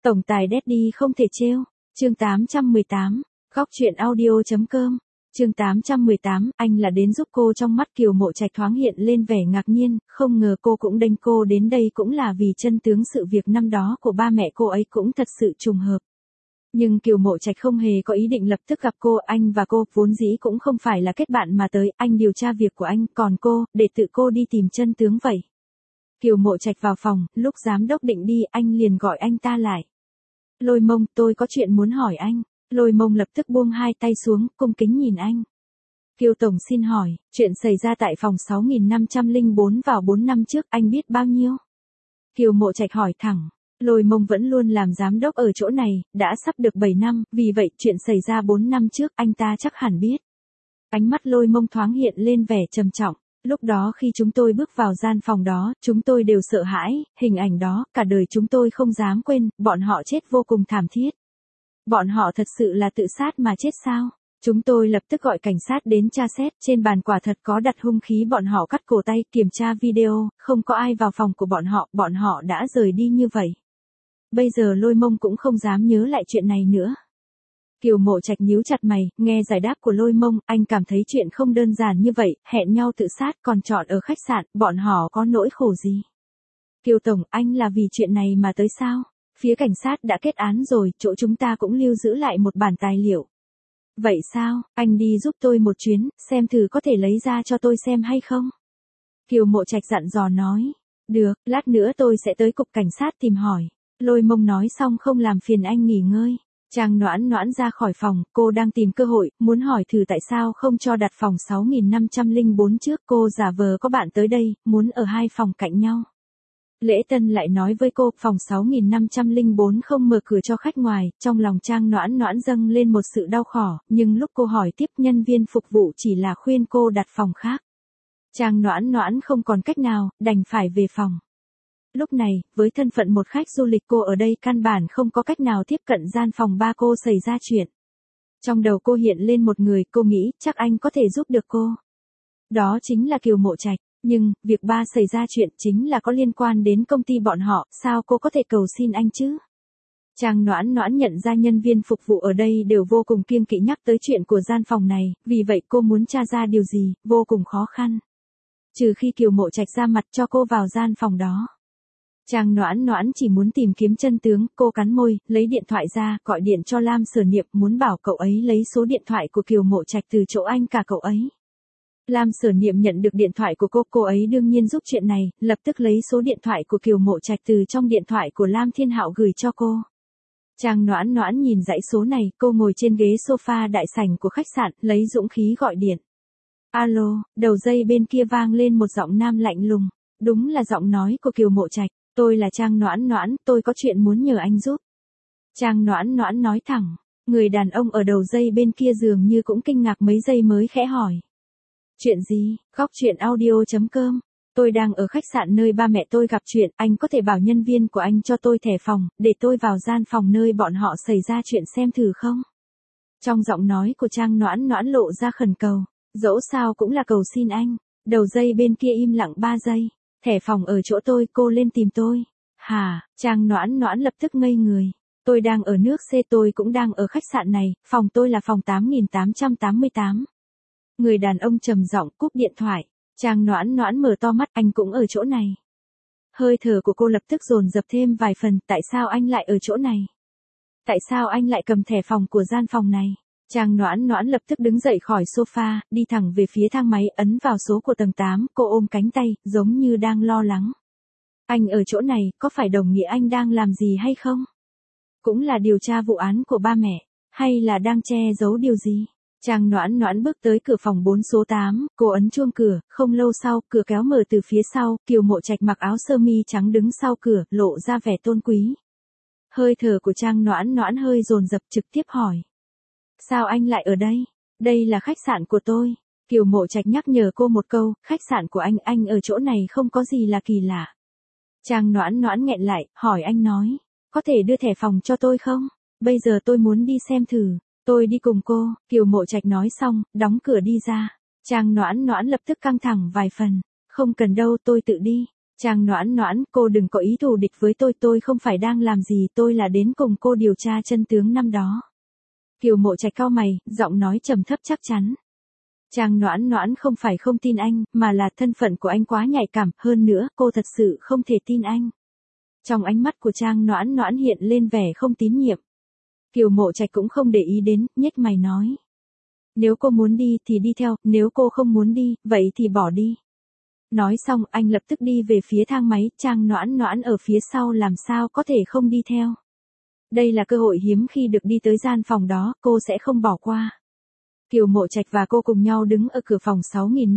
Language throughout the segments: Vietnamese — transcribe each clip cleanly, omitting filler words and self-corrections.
Tổng tài Daddy không thể trêu. Chương 818, góc truyện audio.com. Chương 818, anh là đến giúp cô. Trong mắt Kiều Mộ Trạch thoáng hiện lên vẻ ngạc nhiên, không ngờ cô cũng đành cô đến đây cũng là vì chân tướng sự việc năm đó của ba mẹ cô ấy cũng thật sự trùng hợp. Nhưng Kiều Mộ Trạch không hề có ý định lập tức gặp cô, anh và cô vốn dĩ cũng không phải là kết bạn mà tới, anh điều tra việc của anh, còn cô, để tự cô đi tìm chân tướng vậy. Kiều Mộ Trạch vào phòng, lúc giám đốc định đi, anh liền gọi anh ta lại. Lôi Mông, tôi có chuyện muốn hỏi anh. Lôi Mông lập tức buông hai tay xuống, cung kính nhìn anh. Kiều Tổng xin hỏi, chuyện xảy ra tại phòng 6504 vào 4 năm trước, anh biết bao nhiêu? Kiều Mộ Trạch hỏi thẳng. Lôi Mông vẫn luôn làm giám đốc ở chỗ này, đã sắp được 7 năm, vì vậy chuyện xảy ra 4 năm trước anh ta chắc hẳn biết. Ánh mắt Lôi Mông thoáng hiện lên vẻ trầm trọng. Lúc đó khi chúng tôi bước vào gian phòng đó, chúng tôi đều sợ hãi, hình ảnh đó, cả đời chúng tôi không dám quên, bọn họ chết vô cùng thảm thiết. Bọn họ thật sự là tự sát mà chết sao? Chúng tôi lập tức gọi cảnh sát đến tra xét, trên bàn quả thật có đặt hung khí, bọn họ cắt cổ tay, kiểm tra video, không có ai vào phòng của bọn họ đã rời đi như vậy. Bây giờ Lôi Mông cũng không dám nhớ lại chuyện này nữa. Kiều Mộ Trạch nhíu chặt mày, nghe giải đáp của Lôi Mông, anh cảm thấy chuyện không đơn giản như vậy, hẹn nhau tự sát còn chọn ở khách sạn, bọn họ có nỗi khổ gì? Kiều Tổng, anh là vì chuyện này mà tới sao? Phía cảnh sát đã kết án rồi, chỗ chúng ta cũng lưu giữ lại một bản tài liệu. Vậy sao, anh đi giúp tôi một chuyến, xem thử có thể lấy ra cho tôi xem hay không? Kiều Mộ Trạch dặn dò nói. Được, lát nữa tôi sẽ tới cục cảnh sát tìm hỏi. Lôi Mông nói xong không làm phiền anh nghỉ ngơi. Trang Noãn Noãn ra khỏi phòng, cô đang tìm cơ hội, muốn hỏi thử tại sao không cho đặt phòng 6504 trước, cô giả vờ có bạn tới đây, muốn ở hai phòng cạnh nhau. Lễ Tân lại nói với cô, phòng 6504 không mở cửa cho khách ngoài, trong lòng Trang Noãn Noãn dâng lên một sự đau khổ, nhưng lúc cô hỏi tiếp nhân viên phục vụ chỉ là khuyên cô đặt phòng khác. Trang Noãn Noãn không còn cách nào, đành phải về phòng. Lúc này, với thân phận một khách du lịch, cô ở đây căn bản không có cách nào tiếp cận gian phòng ba cô xảy ra chuyện. Trong đầu cô hiện lên một người, cô nghĩ chắc anh có thể giúp được cô. Đó chính là Kiều Mộ Trạch, nhưng việc ba xảy ra chuyện chính là có liên quan đến công ty bọn họ, sao cô có thể cầu xin anh chứ? Trang Noãn Noãn nhận ra nhân viên phục vụ ở đây đều vô cùng kiêng kỵ nhắc tới chuyện của gian phòng này, vì vậy cô muốn tra ra điều gì, vô cùng khó khăn. Trừ khi Kiều Mộ Trạch ra mặt cho cô vào gian phòng đó. Trang Noãn Noãn chỉ muốn tìm kiếm chân tướng, cô cắn môi, lấy điện thoại ra, gọi điện cho Lam Sở Niệm, muốn bảo cậu ấy lấy số điện thoại của Kiều Mộ Trạch từ chỗ anh cả cậu ấy. Lam Sở Niệm nhận được điện thoại của cô ấy đương nhiên giúp chuyện này, lập tức lấy số điện thoại của Kiều Mộ Trạch từ trong điện thoại của Lam Thiên Hạo gửi cho cô. Trang Noãn Noãn nhìn dãy số này, cô ngồi trên ghế sofa đại sảnh của khách sạn, lấy dũng khí gọi điện. Alo, đầu dây bên kia vang lên một giọng nam lạnh lùng, đúng là giọng nói của Kiều Mộ Trạch. Tôi là Trang Noãn Noãn, tôi có chuyện muốn nhờ anh giúp. Trang Noãn Noãn nói thẳng, người đàn ông ở đầu dây bên kia dường như cũng kinh ngạc mấy giây mới khẽ hỏi. Chuyện gì? Góc truyện audio.com. Tôi đang ở khách sạn nơi ba mẹ tôi gặp chuyện, anh có thể bảo nhân viên của anh cho tôi thẻ phòng, để tôi vào gian phòng nơi bọn họ xảy ra chuyện xem thử không? Trong giọng nói của Trang Noãn Noãn lộ ra khẩn cầu, dẫu sao cũng là cầu xin anh. Đầu dây bên kia im lặng 3 giây. Thẻ phòng ở chỗ tôi, cô lên tìm tôi. Hả? Trang Noãn Noãn lập tức ngây người. Tôi đang ở nước C, tôi cũng đang ở khách sạn này, phòng tôi là phòng 8888. Người đàn ông trầm giọng cúp điện thoại. Trang Noãn Noãn mở to mắt, anh cũng ở chỗ này. Hơi thở của cô lập tức dồn dập thêm vài phần, tại sao anh lại ở chỗ này? Tại sao anh lại cầm thẻ phòng của gian phòng này? Trang Noãn Noãn lập tức đứng dậy khỏi sofa, đi thẳng về phía thang máy, ấn vào số của tầng 8, cô ôm cánh tay, giống như đang lo lắng. Anh ở chỗ này, có phải đồng nghĩa anh đang làm gì hay không? Cũng là điều tra vụ án của ba mẹ, hay là đang che giấu điều gì? Trang Noãn Noãn bước tới cửa phòng 4 số 8, cô ấn chuông cửa, không lâu sau, cửa kéo mở từ phía sau, Kiều Mộ Trạch mặc áo sơ mi trắng đứng sau cửa, lộ ra vẻ tôn quý. Hơi thở của Trang Noãn Noãn hơi dồn dập, trực tiếp hỏi. Sao anh lại ở đây? Đây là khách sạn của tôi. Kiều Mộ Trạch nhắc nhở cô một câu, khách sạn của anh ở chỗ này không có gì là kỳ lạ. Trang Noãn Noãn nghẹn lại, hỏi anh nói, có thể đưa thẻ phòng cho tôi không? Bây giờ tôi muốn đi xem thử, tôi đi cùng cô. Kiều Mộ Trạch nói xong, đóng cửa đi ra. Trang Noãn Noãn lập tức căng thẳng vài phần, không cần đâu, tôi tự đi. Trang Noãn Noãn, cô đừng có ý thù địch với tôi không phải đang làm gì, tôi là đến cùng cô điều tra chân tướng năm đó. Kiều Mộ Trạch cau mày, giọng nói trầm thấp chắc chắn. Trang Noãn Noãn không phải không tin anh, mà là thân phận của anh quá nhạy cảm, hơn nữa, cô thật sự không thể tin anh. Trong ánh mắt của Trang Noãn Noãn hiện lên vẻ không tín nhiệm. Kiều Mộ Trạch cũng không để ý đến, nhếch mày nói. Nếu cô muốn đi thì đi theo, nếu cô không muốn đi, vậy thì bỏ đi. Nói xong, anh lập tức đi về phía thang máy, Trang Noãn Noãn ở phía sau làm sao có thể không đi theo. Đây là cơ hội hiếm khi được đi tới gian phòng đó, cô sẽ không bỏ qua. Kiều Mộ Trạch và cô cùng nhau đứng ở cửa phòng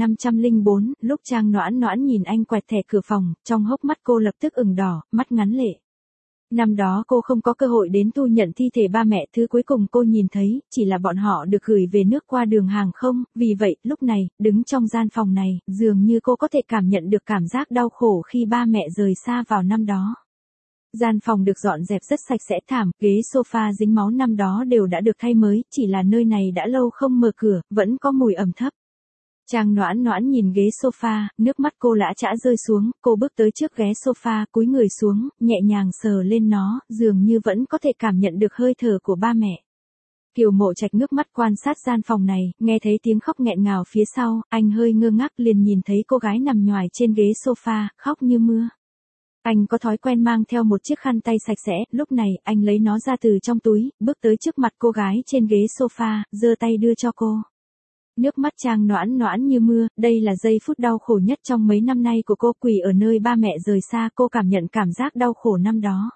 6504, lúc Trang Noãn Noãn nhìn anh quẹt thẻ cửa phòng, trong hốc mắt cô lập tức ửng đỏ, mắt ngắn lệ. Năm đó cô không có cơ hội đến thu nhận thi thể ba mẹ, thứ cuối cùng cô nhìn thấy, chỉ là bọn họ được gửi về nước qua đường hàng không, vì vậy, lúc này, đứng trong gian phòng này, dường như cô có thể cảm nhận được cảm giác đau khổ khi ba mẹ rời xa vào năm đó. Gian phòng được dọn dẹp rất sạch sẽ, thảm, ghế sofa dính máu năm đó đều đã được thay mới, chỉ là nơi này đã lâu không mở cửa, vẫn có mùi ẩm thấp. Trang Noãn Noãn nhìn ghế sofa, nước mắt cô lã chã rơi xuống, cô bước tới trước ghế sofa, cúi người xuống, nhẹ nhàng sờ lên nó, dường như vẫn có thể cảm nhận được hơi thở của ba mẹ. Kiều Mộ Trạch ngước mắt quan sát gian phòng này, nghe thấy tiếng khóc nghẹn ngào phía sau, anh hơi ngơ ngác liền nhìn thấy cô gái nằm nhoài trên ghế sofa, khóc như mưa. Anh có thói quen mang theo một chiếc khăn tay sạch sẽ, lúc này, anh lấy nó ra từ trong túi, bước tới trước mặt cô gái trên ghế sofa, giơ tay đưa cho cô. Nước mắt Trang Noãn Noãn như mưa, đây là giây phút đau khổ nhất trong mấy năm nay của cô, quỳ ở nơi ba mẹ rời xa, cô cảm nhận cảm giác đau khổ năm đó.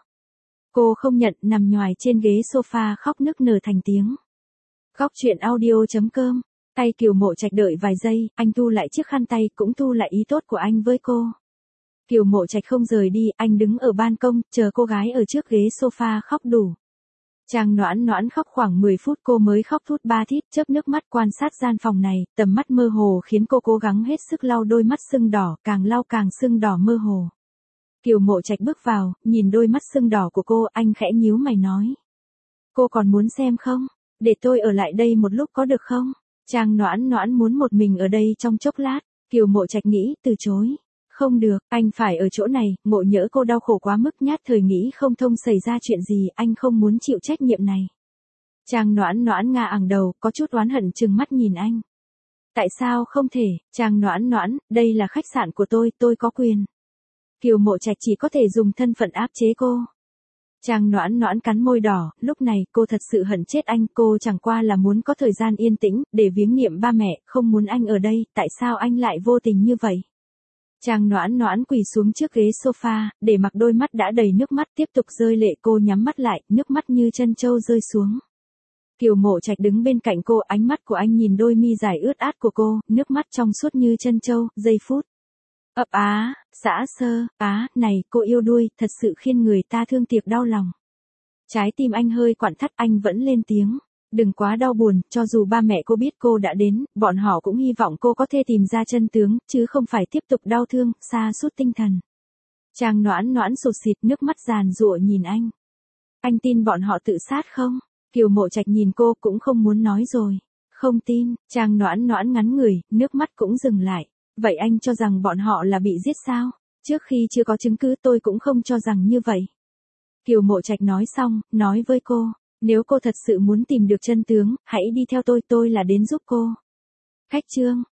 Cô không nhận, nằm nhoài trên ghế sofa khóc nức nở thành tiếng. Khóc chuyện audio.com. Tay Kiều Mộ Trạch đợi vài giây, anh thu lại chiếc khăn tay, cũng thu lại ý tốt của anh với cô. Kiều Mộ Trạch không rời đi, anh đứng ở ban công, chờ cô gái ở trước ghế sofa khóc đủ. Trang Noãn Noãn khóc khoảng 10 phút cô mới khóc thút ba thít, chớp nước mắt quan sát gian phòng này, tầm mắt mơ hồ khiến cô cố gắng hết sức lau đôi mắt sưng đỏ, càng lau càng sưng đỏ mơ hồ. Kiều Mộ Trạch bước vào, nhìn đôi mắt sưng đỏ của cô, anh khẽ nhíu mày nói. Cô còn muốn xem không? Để tôi ở lại đây một lúc có được không? Trang Noãn Noãn muốn một mình ở đây trong chốc lát. Kiều Mộ Trạch nghĩ, từ chối. Không được, anh phải ở chỗ này, ngộ nhỡ cô đau khổ quá mức nhát thời nghĩ không thông xảy ra chuyện gì, anh không muốn chịu trách nhiệm này. Trang Noãn Noãn ngả ẳng đầu, có chút oán hận trừng mắt nhìn anh. Tại sao không thể, Trang Noãn Noãn, đây là khách sạn của tôi có quyền. Kiều Mộ Trạch chỉ có thể dùng thân phận áp chế cô. Trang Noãn Noãn cắn môi đỏ, lúc này cô thật sự hận chết anh, cô chẳng qua là muốn có thời gian yên tĩnh, để viếng niệm ba mẹ, không muốn anh ở đây, tại sao anh lại vô tình như vậy? Trang Noãn Noãn quỳ xuống trước ghế sofa, để mặc đôi mắt đã đầy nước mắt tiếp tục rơi lệ, cô nhắm mắt lại, nước mắt như chân trâu rơi xuống. Kiều Mộ Trạch đứng bên cạnh cô, ánh mắt của anh nhìn đôi mi dài ướt át của cô, nước mắt trong suốt như chân trâu, giây phút. Ấp á, xã sơ, này, cô yêu đuôi, thật sự khiến người ta thương tiếc đau lòng. Trái tim anh hơi quặn thắt, anh vẫn lên tiếng. Đừng quá đau buồn, cho dù ba mẹ cô biết cô đã đến, bọn họ cũng hy vọng cô có thể tìm ra chân tướng, chứ không phải tiếp tục đau thương, sa sút tinh thần. Trang Noãn Noãn sụt sịt, nước mắt giàn giụa nhìn anh. Anh tin bọn họ tự sát không? Kiều Mộ Trạch nhìn cô cũng không muốn nói rồi. Không tin, Trang Noãn Noãn ngắn người, nước mắt cũng dừng lại. Vậy anh cho rằng bọn họ là bị giết sao? Trước khi chưa có chứng cứ tôi cũng không cho rằng như vậy. Kiều Mộ Trạch nói xong, nói với cô. Nếu cô thật sự muốn tìm được chân tướng, hãy đi theo tôi là đến giúp cô. Khách chương.